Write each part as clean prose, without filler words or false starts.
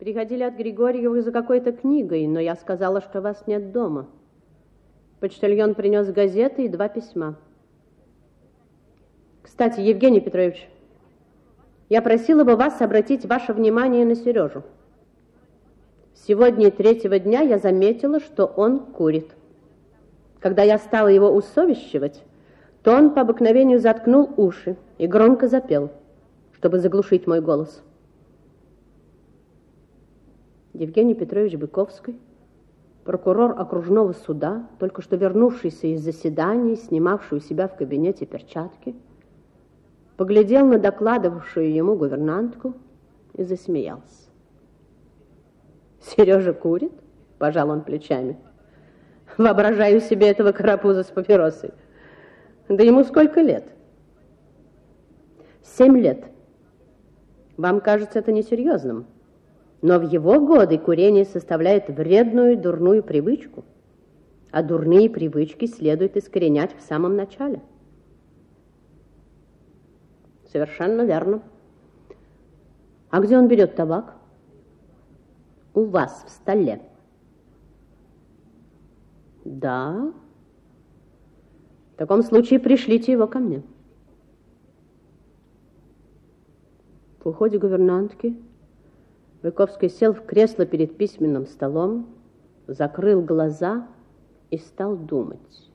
Приходили от Григорьевых за какой-то книгой, но я сказала, что вас нет дома. Почтальон принес газеты и 2 письма. Кстати, Евгений Петрович, я просила бы вас обратить ваше внимание на Сережу. Сегодня, 3-го дня, я заметила, что он курит. Когда я стала его усовещивать, то он по обыкновению заткнул уши и громко запел, чтобы заглушить мой голос. Евгений Петрович Быковский, прокурор окружного суда, только что вернувшийся из заседаний, снимавший у себя в кабинете перчатки, поглядел на докладывавшую ему гувернантку и засмеялся. «Сережа курит?» – пожал он плечами. «Воображаю себе этого карапуза с папиросой. Да ему сколько лет?» 7 лет. Вам кажется это несерьезным, но в его годы курение составляет вредную и дурную привычку, а дурные привычки следует искоренять в самом начале. Совершенно верно. А где он берет табак? У вас в столе. Да. В таком случае пришлите его ко мне. В уходе гувернантки Быковский сел в кресло перед письменным столом, закрыл глаза и стал думать.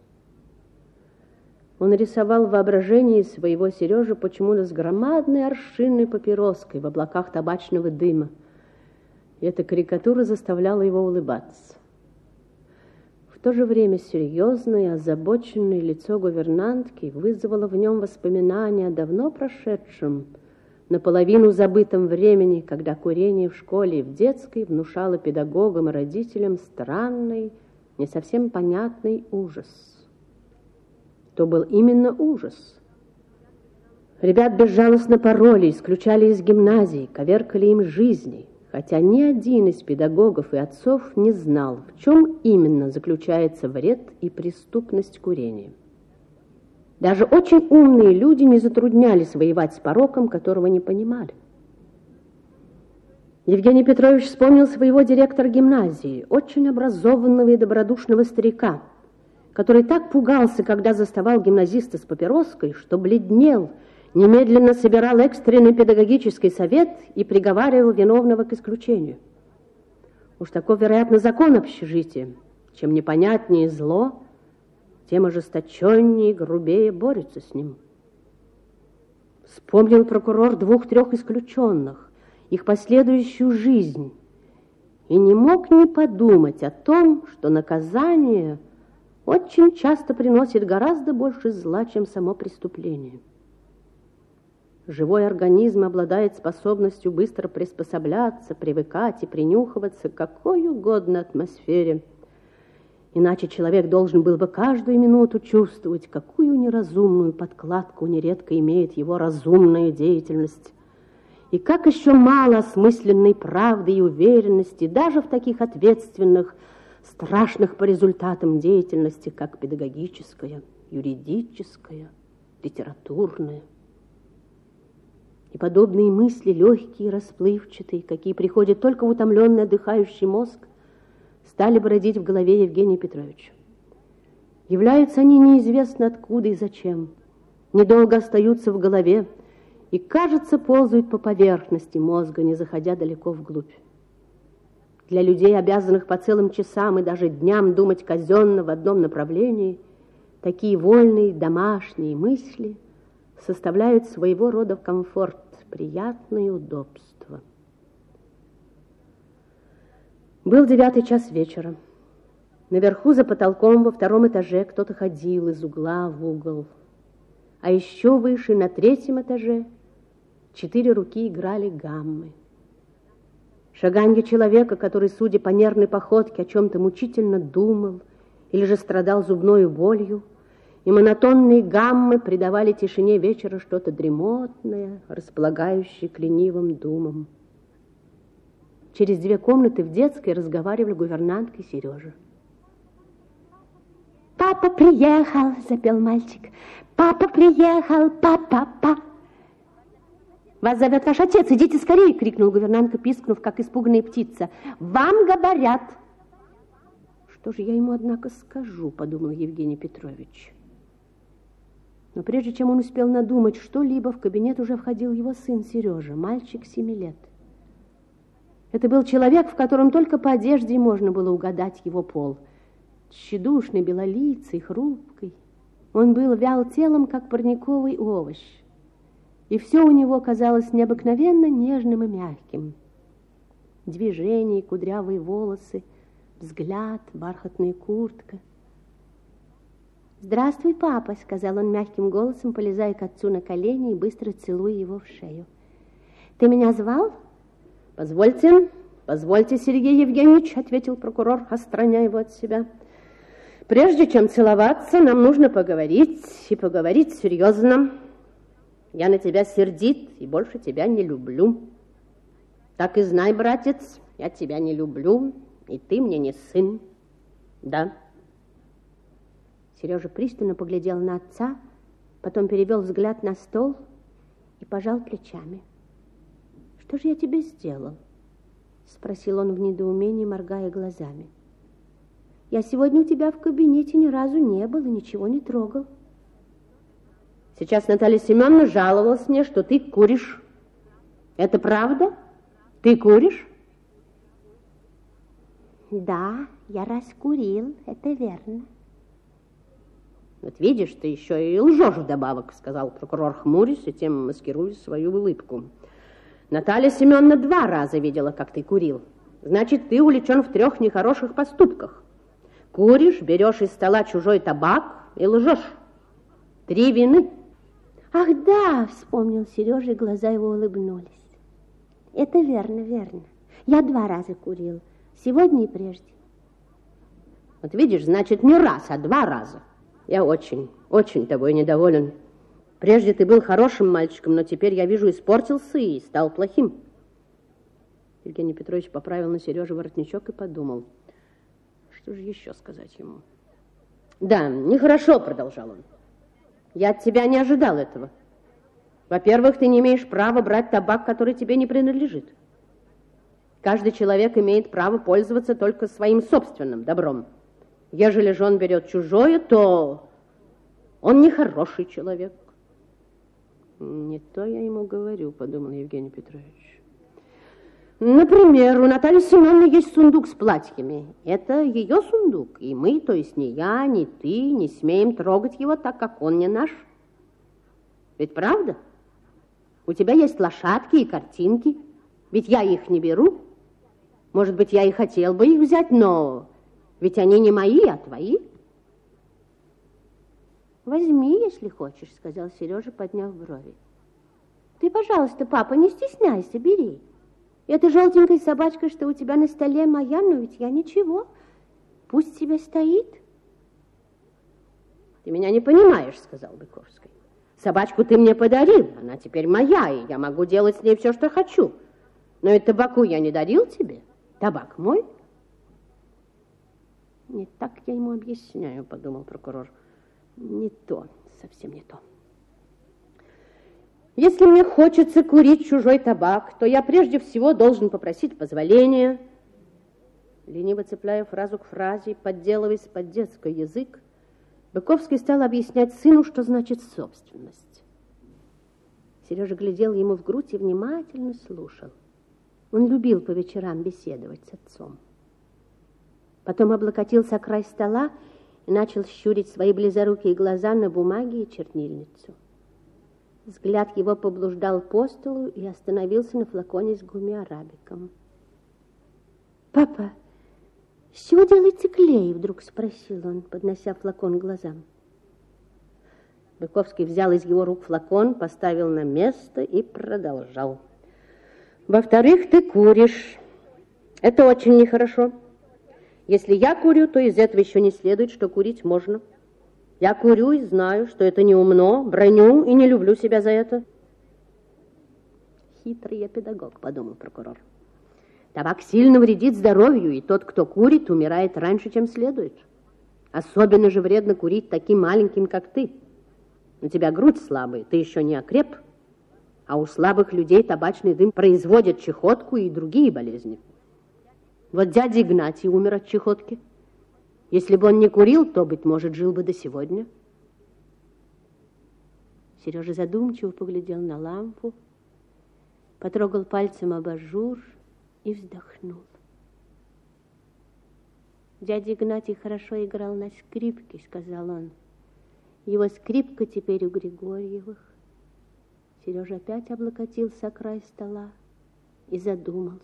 Он рисовал в воображении своего Сережи почему-то с громадной аршинной папироской в облаках табачного дыма. И эта карикатура заставляла его улыбаться. В то же время серьезное, озабоченное лицо гувернантки вызвало в нем воспоминания о давно прошедшем, наполовину забытом времени, когда курение в школе и в детской внушало педагогам и родителям странный, не совсем понятный ужас. То был именно ужас. Ребят безжалостно пороли, исключали из гимназии, коверкали им жизни, хотя ни один из педагогов и отцов не знал, в чем именно заключается вред и преступность курения. Даже очень умные люди не затруднялись воевать с пороком, которого не понимали. Евгений Петрович вспомнил своего директора гимназии, очень образованного и добродушного старика, который так пугался, когда заставал гимназиста с папироской, что бледнел, немедленно собирал экстренный педагогический совет и приговаривал виновного к исключению. Уж таков, вероятно, закон общежития. Чем непонятнее зло, тем ожесточеннее и грубее борются с ним. Вспомнил прокурор 2-3 исключенных, их последующую жизнь, и не мог не подумать о том, что наказание очень часто приносит гораздо больше зла, чем само преступление. Живой организм обладает способностью быстро приспосабляться, привыкать и принюхиваться к какой угодно атмосфере. Иначе человек должен был бы каждую минуту чувствовать, какую неразумную подкладку нередко имеет его разумная деятельность. И как еще мало осмысленной правды и уверенности даже в таких ответственных, страшных по результатам деятельности, как педагогическая, юридическая, литературная. И подобные мысли, легкие и расплывчатые, какие приходят только в утомленный отдыхающий мозг, стали бродить в голове Евгения Петровича. Являются они неизвестно откуда и зачем, недолго остаются в голове и, кажется, ползают по поверхности мозга, не заходя далеко вглубь. Для людей, обязанных по целым часам и даже дням думать казенно в одном направлении, такие вольные домашние мысли составляют своего рода комфорт, приятное удобство. Был 9 час вечера. Наверху за потолком во 2-м этаже кто-то ходил из угла в угол. А еще выше, на 3-м этаже, 4 руки играли гаммы. Шаганье человека, который, судя по нервной походке, о чем-то мучительно думал или же страдал зубною болью, и монотонные гаммы придавали тишине вечера что-то дремотное, располагающее к ленивым думам. Через 2 комнаты в детской разговаривали гувернантка и Сережа. «Папа приехал!» — запел мальчик. «Папа приехал! Папа!» Вас зовет ваш отец, идите скорее, крикнул гувернантка, пискнув, как испуганная птица. Вам говорят. Что же я ему, однако, скажу, подумал Евгений Петрович. Но прежде чем он успел надумать что-либо, в кабинет уже входил его сын Сережа, мальчик 7 лет. Это был человек, в котором только по одежде можно было угадать его пол. Тщедушный, белолицый, хрупкий. Он был вял телом, как парниковый овощ. И все у него казалось необыкновенно нежным и мягким. Движения, кудрявые волосы, взгляд, бархатная куртка. «Здравствуй, папа», — сказал он мягким голосом, полезая к отцу на колени и быстро целуя его в шею. «Ты меня звал?» «Позвольте, Сергей Евгеньевич», — ответил прокурор, отстраняя его от себя. «Прежде чем целоваться, нам нужно поговорить, и поговорить серьезно. Я на тебя сердит и больше тебя не люблю. Так и знай, братец, я тебя не люблю, и ты мне не сын. Да». Сережа пристально поглядел на отца, потом перевел взгляд на стол и пожал плечами. «Что же я тебе сделал?» — спросил он в недоумении, моргая глазами. «Я сегодня у тебя в кабинете ни разу не был и ничего не трогал». «Сейчас Наталья Семеновна жаловалась мне, что ты куришь. Это правда? Ты куришь?» «Да, я раз курил, это верно». «Вот видишь, ты еще и лжешь вдобавок», — сказал прокурор, хмурясь и тем маскируя свою улыбку. «Наталья Семеновна 2 раза видела, как ты курил. Значит, ты увлечен в 3 нехороших поступках. Куришь, берешь из стола чужой табак и лжешь. 3 вины». «Ах, да!» — вспомнил Сережа, и глаза его улыбнулись. «Это верно, верно. Я 2 раза курил. Сегодня и прежде». «Вот видишь, значит, не раз, а 2 раза. Я очень, очень тобой недоволен. Прежде ты был хорошим мальчиком, но теперь, я вижу, испортился и стал плохим». Евгений Петрович поправил на Сереже воротничок и подумал, что же еще сказать ему. «Да, нехорошо», — продолжал он. «Я от тебя не ожидал этого. Во-первых, ты не имеешь права брать табак, который тебе не принадлежит. Каждый человек имеет право пользоваться только своим собственным добром. Ежели же он берет чужое, то он нехороший человек». «Не то я ему говорю», — подумал Евгений Петрович. «Например, у Натальи Семеновны есть сундук с платьями. Это ее сундук, и мы, то есть ни я, ни ты, не смеем трогать его, так как он не наш. Ведь правда? У тебя есть лошадки и картинки, ведь я их не беру. Может быть, я и хотел бы их взять, но ведь они не мои, а твои». «Возьми, если хочешь», — сказал Сережа, подняв брови. «Ты, пожалуйста, папа, не стесняйся, бери. Эта желтенькая собачка, что у тебя на столе, моя, но ведь я ничего. Пусть себе стоит». «Ты меня не понимаешь», — сказал Быковский. «Собачку ты мне подарил, она теперь моя, и я могу делать с ней все, что хочу. Но и табаку я не дарил тебе. Табак мой». «Не так я ему объясняю», — подумал прокурор. «Не то, совсем не то. Если мне хочется курить чужой табак, то я прежде всего должен попросить позволения». Лениво цепляя фразу к фразе, подделываясь под детский язык, Быковский стал объяснять сыну, что значит собственность. Сережа глядел ему в грудь и внимательно слушал. Он любил по вечерам беседовать с отцом. Потом облокотился о край стола и начал щурить свои близорукие глаза на бумаге и чернильницу. Взгляд его поблуждал по столу и остановился на флаконе с гумми-арабиком. «Папа, с чего делается клей?» — вдруг спросил он, поднося флакон к глазам. Быковский взял из его рук флакон, поставил на место и продолжал. «Во-вторых, ты куришь. Это очень нехорошо. Если я курю, то из этого еще не следует, что курить можно. Я курю и знаю, что это неумно, броню и не люблю себя за это». «Хитрый я педагог», — подумал прокурор. «Табак сильно вредит здоровью, и тот, кто курит, умирает раньше, чем следует. Особенно же вредно курить таким маленьким, как ты. У тебя грудь слабая, ты еще не окреп, А у слабых людей табачный дым производит чехотку и другие болезни. Вот дядя Игнатий умер от чехотки. Если бы он не курил, то, быть может, жил бы до сегодня. Сережа задумчиво поглядел на лампу, потрогал пальцем абажур и вздохнул. Дядя Игнатий хорошо играл на скрипке, сказал он. Его скрипка теперь у Григорьевых. Сережа опять облокотился о край стола и задумался.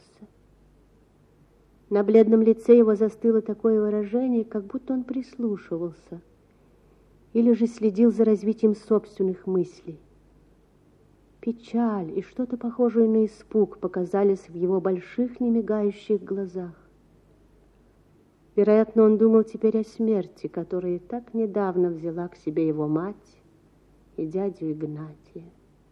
На бледном лице его застыло такое выражение, как будто он прислушивался или же следил за развитием собственных мыслей. Печаль и что-то похожее на испуг показались в его больших, немигающих глазах. Вероятно, он думал теперь о смерти, которая так недавно взяла к себе его мать и дядю Игнатия.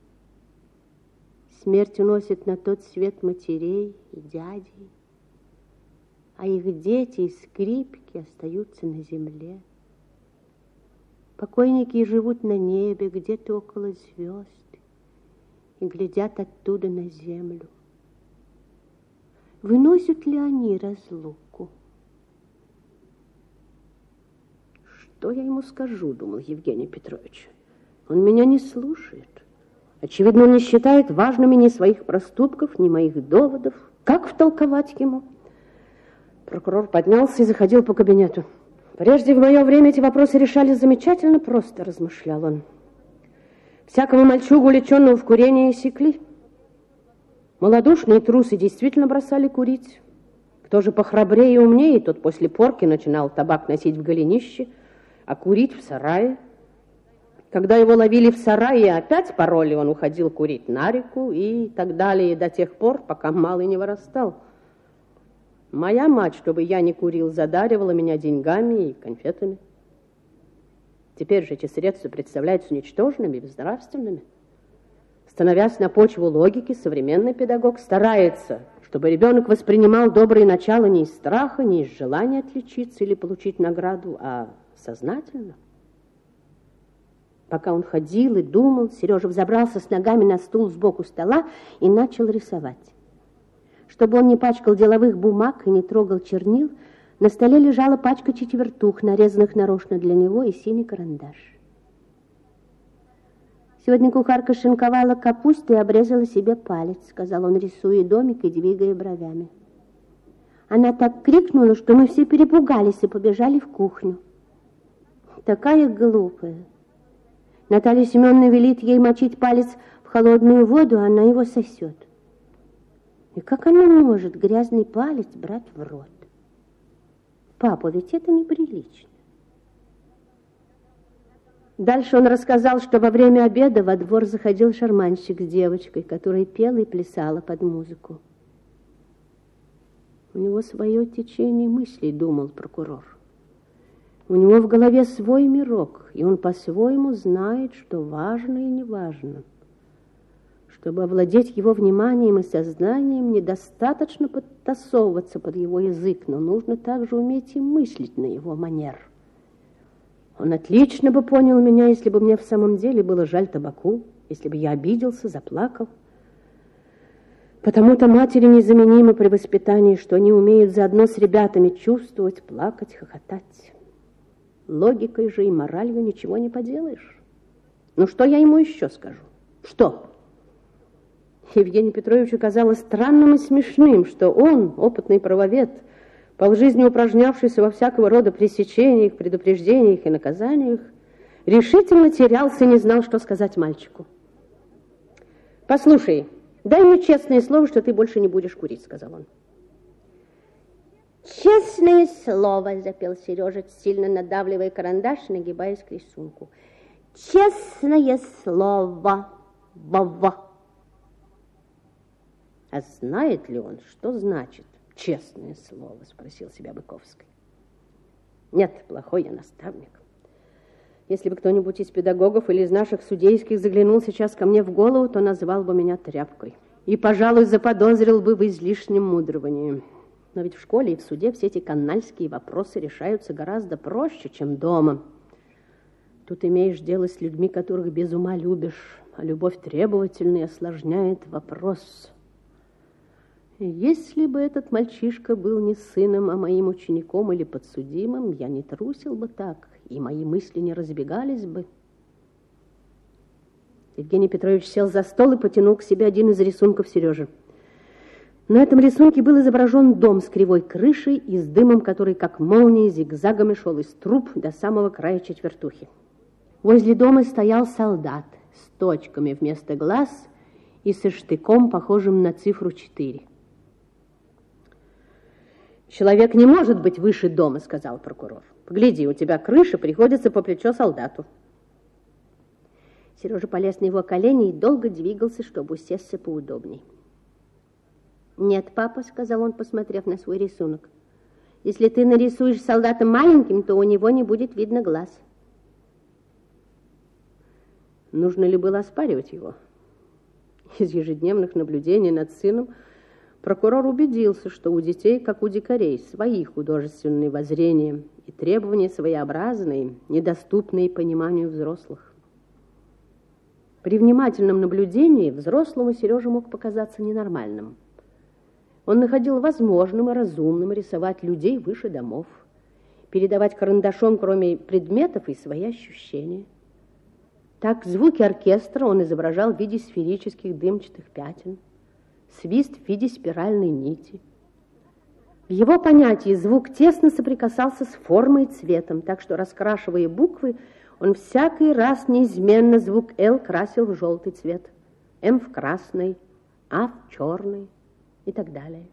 Смерть уносит на тот свет матерей и дядей, а их дети и скрипки остаются на земле. Покойники живут на небе, где-то около звезд, и глядят оттуда на землю. Выносят ли они разлуку? Что я ему скажу, думал Евгений Петрович. Он меня не слушает. Очевидно, он не считает важными ни своих проступков, ни моих доводов. Как втолковать ему? Прокурор поднялся и заходил по кабинету. Прежде в мое время эти вопросы решались замечательно просто, размышлял он. Всякого мальчугу, увлеченного в курении, секли. Малодушные трусы действительно бросали курить. Кто же похрабрее и умнее, тот после порки начинал табак носить в голенище, а курить в сарае. Когда его ловили в сарае, опять пароли, он уходил курить на реку и так далее до тех пор, пока малый не вырастал. Моя мать, чтобы я не курил, задаривала меня деньгами и конфетами. Теперь же эти средства представляются ничтожными и безнравственными. Становясь на почву логики, современный педагог старается, чтобы ребенок воспринимал добрые начала не из страха, не из желания отличиться или получить награду, а сознательно. Пока он ходил и думал, Сережа взобрался с ногами на стул сбоку стола и начал рисовать. Чтобы он не пачкал деловых бумаг и не трогал чернил, на столе лежала пачка четвертух, нарезанных нарочно для него, и синий карандаш. Сегодня кухарка шинковала капусту и обрезала себе палец, сказал он, рисуя домик и двигая бровями. Она так крикнула, что мы все перепугались и побежали в кухню. Такая глупая. Наталья Семеновна велит ей мочить палец в холодную воду, а она его сосет. И как она может грязный палец брать в рот? Папа, ведь это неприлично. Дальше он рассказал, что во время обеда во двор заходил шарманщик с девочкой, которая пела и плясала под музыку. У него свое течение мыслей, думал прокурор. У него в голове свой мирок, и он по-своему знает, что важно и не важно. Чтобы овладеть его вниманием и сознанием, недостаточно подтасовываться под его язык, но нужно также уметь и мыслить на его манер. Он отлично бы понял меня, если бы мне в самом деле было жаль табаку, если бы я обиделся, заплакал. Потому-то матери незаменимы при воспитании, что они умеют заодно с ребятами чувствовать, плакать, хохотать. Логикой же и моралью ничего не поделаешь. Ну, что я ему еще скажу? Что? Евгению Петровичу казалось странным и смешным, что он, опытный правовед, полжизни упражнявшийся во всякого рода пресечениях, предупреждениях и наказаниях, решительно терялся и не знал, что сказать мальчику. «Послушай, дай мне честное слово, что ты больше не будешь курить», — сказал он. «Честное слово», — запел Сережа, сильно надавливая карандаш, нагибаясь к рисунку. «Честное слово, Вова». «А знает ли он, что значит честное слово?» — спросил себя Быковский. «Нет, плохой я наставник. Если бы кто-нибудь из педагогов или из наших судейских заглянул сейчас ко мне в голову, то назвал бы меня тряпкой и, пожалуй, заподозрил бы в излишнем мудровании. Но ведь в школе и в суде все эти канальские вопросы решаются гораздо проще, чем дома. Тут имеешь дело с людьми, которых без ума любишь. а любовь требовательна и осложняет вопрос. Если бы этот мальчишка был не сыном, а моим учеником или подсудимым, я не трусил бы так, и мои мысли не разбегались бы. Евгений Петрович сел за стол и потянул к себе один из рисунков Сережи. На этом рисунке был изображен дом с кривой крышей и с дымом, который, как молния, зигзагами шел из труб до самого края четвертухи. Возле дома стоял солдат с точками вместо глаз и со штыком, похожим на цифру 4. «Человек не может быть выше дома», — сказал прокурор. «Погляди, у тебя крыша приходится по плечо солдату». Сережа полез на его колени и долго двигался, чтобы усесться поудобней. «Нет, папа», — сказал он, посмотрев на свой рисунок, «если ты нарисуешь солдата маленьким, то у него не будет видно глаз». Нужно ли было оспаривать его? Из ежедневных наблюдений над сыном прокурор убедился, что у детей, как у дикарей, свои художественные воззрения и требования своеобразные, недоступные пониманию взрослых. При внимательном наблюдении взрослому Сереже мог показаться ненормальным. Он находил возможным и разумным рисовать людей выше домов, передавать карандашом, кроме предметов, и свои ощущения. Так звуки оркестра он изображал в виде сферических дымчатых пятен, свист в виде спиральной нити. В его понятии звук тесно соприкасался с формой и цветом, так что, раскрашивая буквы, он всякий раз неизменно звук «Л» красил в желтый цвет, «М» в красный, «А» в черный и так далее.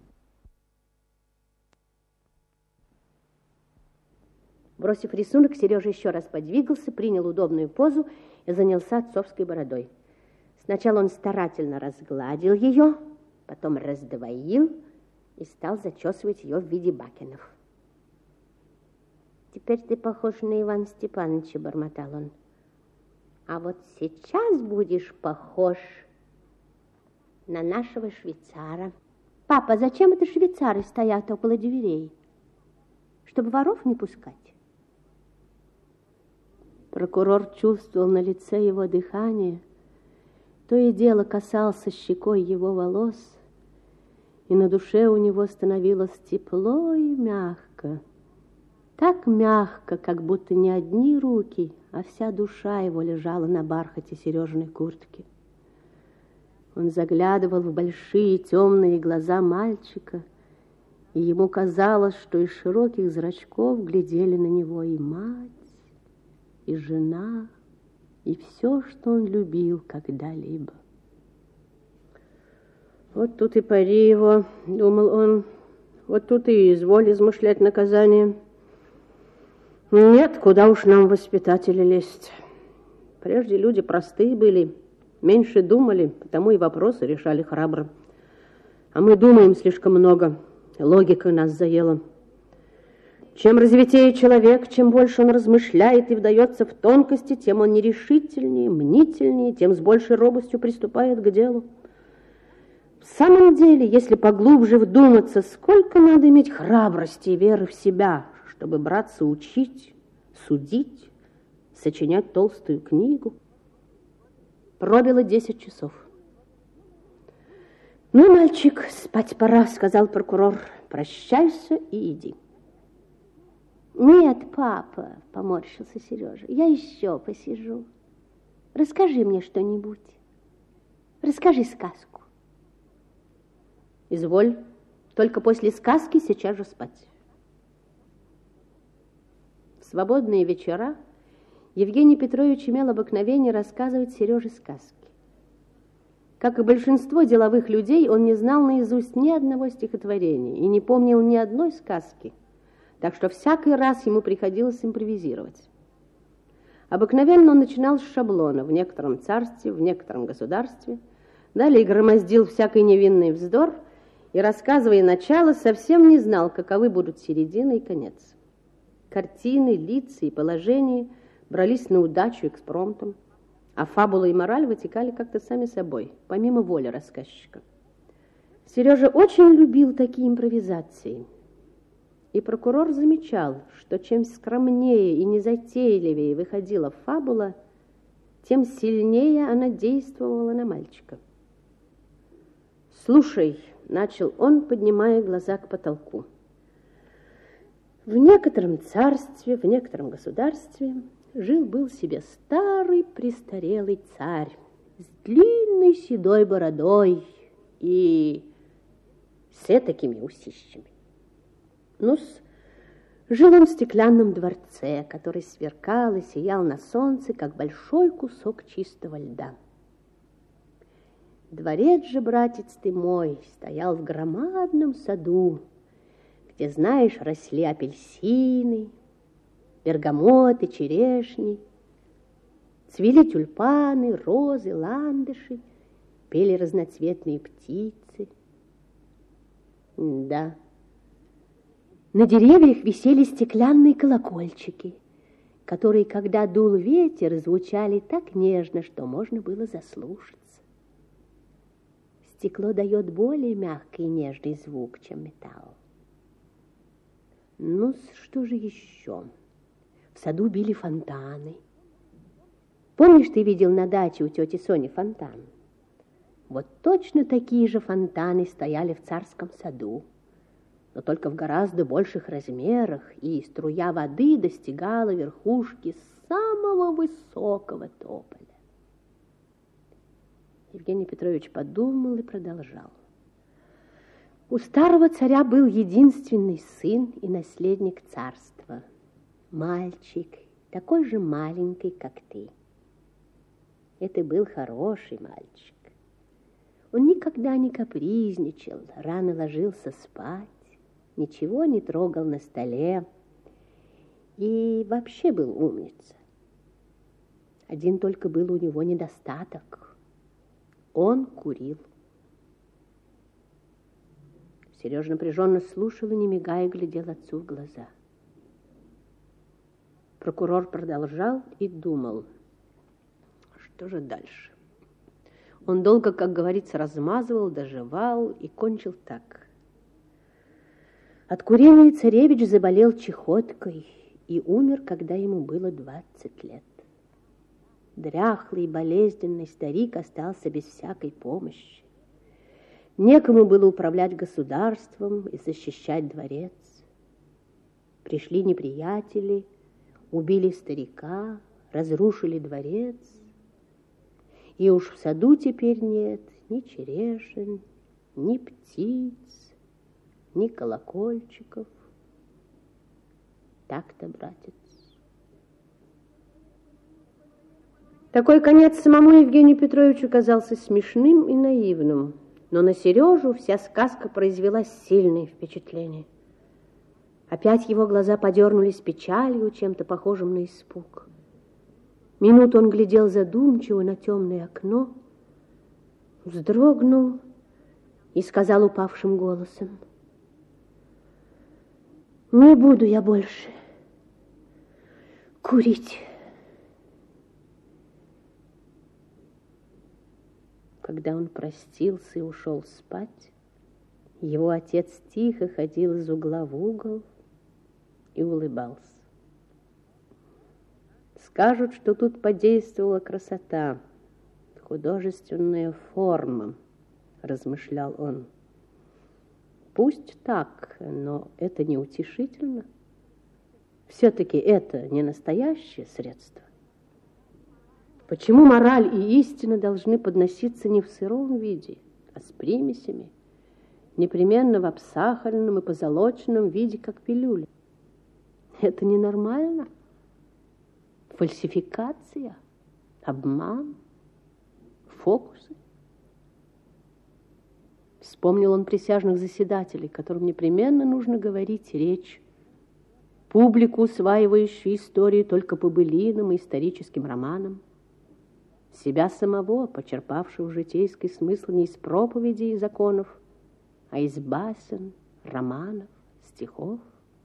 Бросив рисунок, Сережа еще раз подвигался, принял удобную позу и занялся отцовской бородой. Сначала он старательно разгладил ее, потом раздвоил и стал зачесывать ее в виде бакенов. «Теперь ты похож на Ивана Степановича», — бормотал он. «А вот сейчас будешь похож на нашего швейцара». «Папа, зачем это швейцары стоят около дверей? Чтобы воров не пускать?» Прокурор чувствовал на лице его дыхание, то и дело касался щекой его волос, и на душе у него становилось тепло и мягко. Так мягко, как будто не одни руки, а вся душа его лежала на бархате Сережиной куртки. Он заглядывал в большие темные глаза мальчика, и ему казалось, что из широких зрачков глядели на него и мать, и жена, и все, что он любил когда-либо. «Вот тут и пари его», — думал он, — «вот тут и изволь измышлять наказание. Нет, куда уж нам, воспитатели, лезть. Прежде люди простые были, меньше думали, потому и вопросы решали храбро. А мы думаем слишком много, логика нас заела. Чем развитее человек, чем больше он размышляет и вдается в тонкости, тем он нерешительнее, мнительнее, тем с большей робостью приступает к делу. В самом деле, если поглубже вдуматься, сколько надо иметь храбрости и веры в себя, чтобы браться учить, судить, сочинять толстую книгу. Пробило 10 часов. «Ну, мальчик, спать пора», — сказал прокурор. «Прощайся и иди». «Нет, папа», — поморщился Сережа, — «я еще посижу. Расскажи мне что-нибудь. Расскажи сказку». «Изволь, только после сказки сейчас же спать». В свободные вечера Евгений Петрович имел обыкновение рассказывать Сереже сказки. Как и большинство деловых людей, он не знал наизусть ни одного стихотворения и не помнил ни одной сказки, так что всякий раз ему приходилось импровизировать. Обыкновенно он начинал с шаблона «в некотором царстве, в некотором государстве», далее громоздил всякий невинный вздор и, рассказывая начало, совсем не знал, каковы будут середина и конец. Картины, лица и положения брались на удачу экспромтом, а фабула и мораль вытекали как-то сами собой, помимо воли рассказчика. Сережа очень любил такие импровизации, и прокурор замечал, что чем скромнее и незатейливее выходила фабула, тем сильнее она действовала на мальчика. «Слушай», — начал он, поднимая глаза к потолку, «в некотором царстве, в некотором государстве жил-был себе старый престарелый царь с длинной седой бородой и с этакими усищами. Ну-с, жил он в стеклянном дворце, который сверкал и сиял на солнце, как большой кусок чистого льда. Дворец же, братец ты мой, стоял в громадном саду, где, знаешь, росли апельсины, бергамоты, черешни, цвели тюльпаны, розы, ландыши, пели разноцветные птицы. Да, на деревьях висели стеклянные колокольчики, которые, когда дул ветер, звучали так нежно, что можно было заслушаться. Стекло дает более мягкий и нежный звук, чем металл. Ну, что же еще? В саду били фонтаны. Помнишь, ты видел на даче у тети Сони фонтан? Вот точно такие же фонтаны стояли в царском саду, но только в гораздо больших размерах, и струя воды достигала верхушки самого высокого тополя. Евгений Петрович подумал и продолжал. У старого царя был единственный сын и наследник царства. Мальчик, такой же маленький, как ты. Это был хороший мальчик. Он никогда не капризничал, рано ложился спать, ничего не трогал на столе и вообще был умница. Один только был у него недостаток. Он курил. Сережа напряженно слушал и, не мигая, глядел отцу в глаза. Прокурор продолжал и думал, что же дальше. Он долго, как говорится, размазывал, дожевал и кончил так. От курения царевич заболел чехоткой и умер, когда ему было 20 лет. Дряхлый, болезненный старик остался без всякой помощи. Некому было управлять государством и защищать дворец. Пришли неприятели, убили старика, разрушили дворец. И уж в саду теперь нет ни черешен, ни птиц, ни колокольчиков. Так-то, братец. Такой конец самому Евгению Петровичу казался смешным и наивным, но на Сережу вся сказка произвела сильное впечатление. Опять его глаза подернулись печалью, чем-то похожим на испуг. Минуту он глядел задумчиво на темное окно, вздрогнул и сказал упавшим голосом: «Не буду я больше курить». Когда он простился и ушел спать, его отец тихо ходил из угла в угол и улыбался. Скажут, что тут подействовала красота, художественная форма, размышлял он. Пусть так, но это неутешительно. Все-таки это не настоящее средство. Почему мораль и истина должны подноситься не в сыром виде, а с примесями, непременно в обсахаренном и позолоченном виде, как пилюли? Это ненормально. Фальсификация, обман, фокусы. Вспомнил он присяжных заседателей, которым непременно нужно говорить речь, публику, усваивающую истории только по былинам и историческим романам, себя самого, почерпавшего житейский смысл не из проповедей и законов, а из басен, романов, стихов.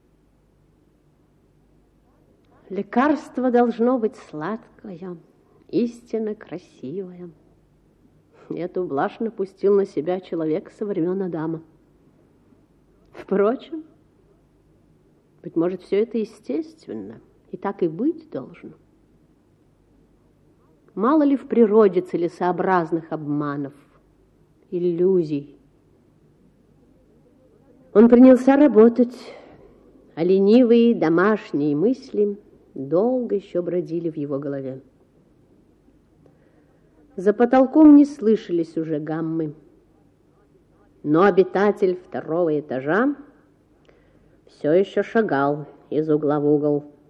Лекарство должно быть сладкое, истинно красивое. Эту блажь напустил на себя человек со времен Адама. Впрочем, быть может, все это естественно, и так и быть должно. Мало ли в природе целесообразных обманов, иллюзий. Он принялся работать, а ленивые домашние мысли долго еще бродили в его голове. За потолком не слышались уже гаммы, но обитатель второго этажа все еще шагал из угла в угол.